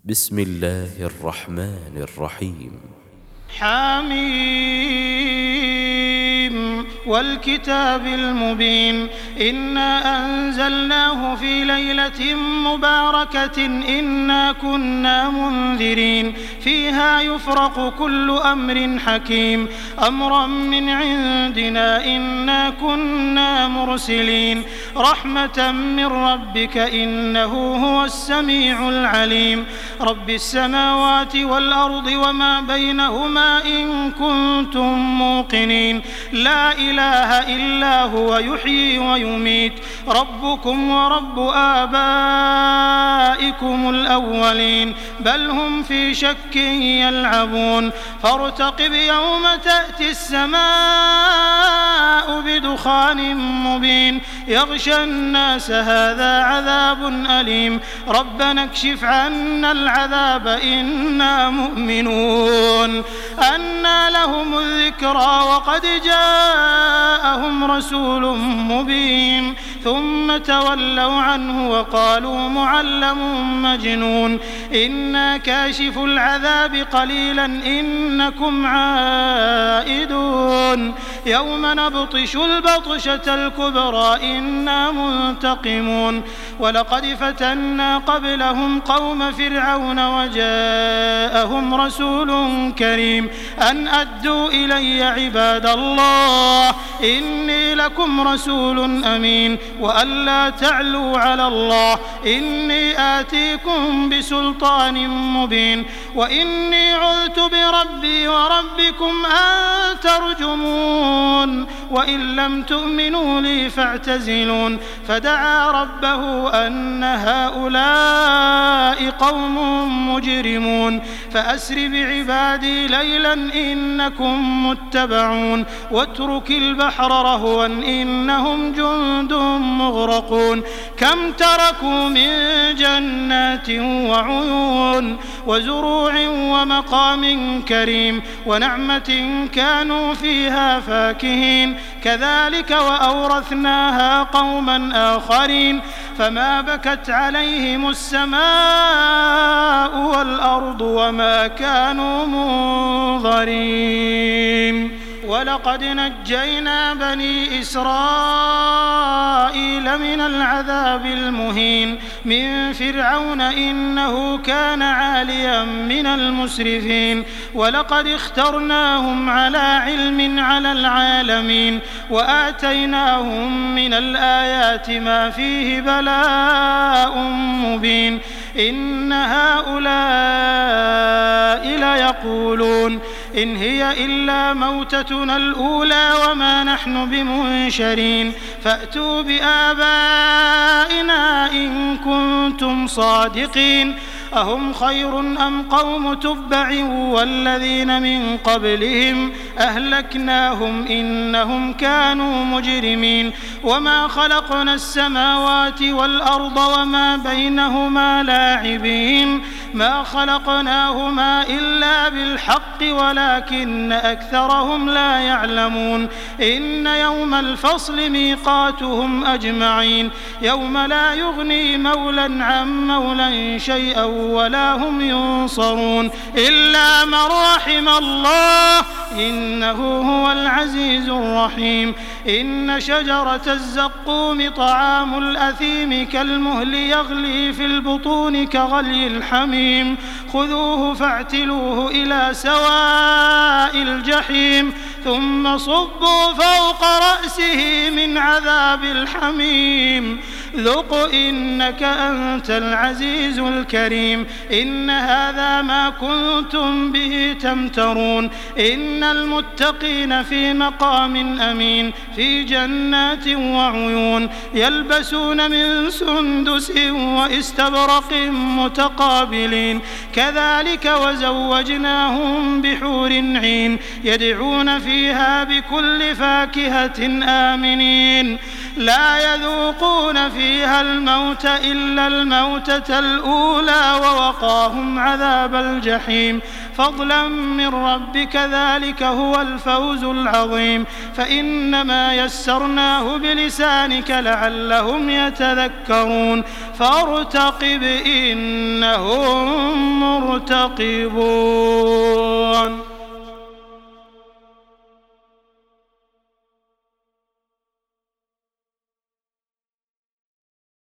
بسم الله الرحمن الرحيم. حميم والكتاب المبين إنا أنزلناه في ليلة مباركة إنا كنا منذرين فيها يفرق كل أمر حكيم أمرا من عندنا إنا كنا مرسلين رحمة من ربك إنه هو السميع العليم رب السماوات والأرض وما بينهما إن كنتم موقنين لا إله إلا هو يحيي ويميت ربكم ورب آبائكم الأولين بل هم في شك يلعبون فارتقب يوم تأتي السماء بدخان مبين يغشى الناس هذا عذاب أليم ربنا اكشف عنا العذاب إنا مؤمنون أنى لهم الذكرى وقد جاءهم رسول مبين ثم تولوا عنه وقالوا معلم مجنون إنا كاشف العذاب قليلا إنكم عائدون يوم نبطش البطشة الكبرى إنا منتقمون ولقد فتنا قبلهم قوم فرعون وجاءهم رسول كريم أن أدوا إلي عباد الله إني لكم رسول أمين وأن لا تعلوا على الله إني آتيكم بسلطان مبين وإني عذت بربي وربكم أن ترجمون وإن لم تؤمنوا لي فاعتزلون فدعا ربه أن هؤلاء قوم مجرمون فأسر بعبادي ليلا إنكم متبعون واترك البحر رهوا إنهم جند مغرقون كم تركوا من جنات وعيون وزروع ومقام كريم ونعمة كانوا فيها فاكهين كذلك وأورثناها قوما آخرين فما بكت عليهم السماء والأرض وما كانوا منظرين ولقد نجينا بني إسرائيل من العذاب المهين من فرعون إنه كان عاليا من المسرفين ولقد اخترناهم على علم على العالمين وآتيناهم من الآيات ما فيه بلاء مبين إن هؤلاء ليقولون إن هي إلا موتتنا الأولى وما نحن بمنشرين فأتوا بآبائنا إن كنتم صادقين أهم خير أم قوم تبع والذين من قبلهم أهلكناهم إنهم كانوا مجرمين وما خلقنا السماوات والأرض وما بينهما لاعبين ما خلقناهما إلا بالحق ولكن أكثرهم لا يعلمون إن يوم الفصل ميقاتهم أجمعين يوم لا يغني مولى عن مولى شيئا ولا هم ينصرون إلا من رحم الله إنه هو العزيز الرحيم إن شجرة الزقوم طعام الأثيم كالمهل يغلي في البطون كغلي الحميم خذوه فاعتلوه إلى سواء الجحيم ثم صبوا فوق رأسه من عذاب الحميم ذق إنك أنت العزيز الكريم إن هذا ما كنتم به تمترون إن المتقين في مقام أمين في جنات وعيون يلبسون من سندس واستبرق متقابلين كذلك وزوجناهم بحور عين يدعون فيها بكل فاكهة آمنين لا يذوقون فيها الموت إلا الموتة الأولى ووقاهم عذاب الجحيم فضلا من ربك ذلك هو الفوز العظيم فإنما يسرناه بلسانك لعلهم يتذكرون فارتقب إنهم مرتقبون.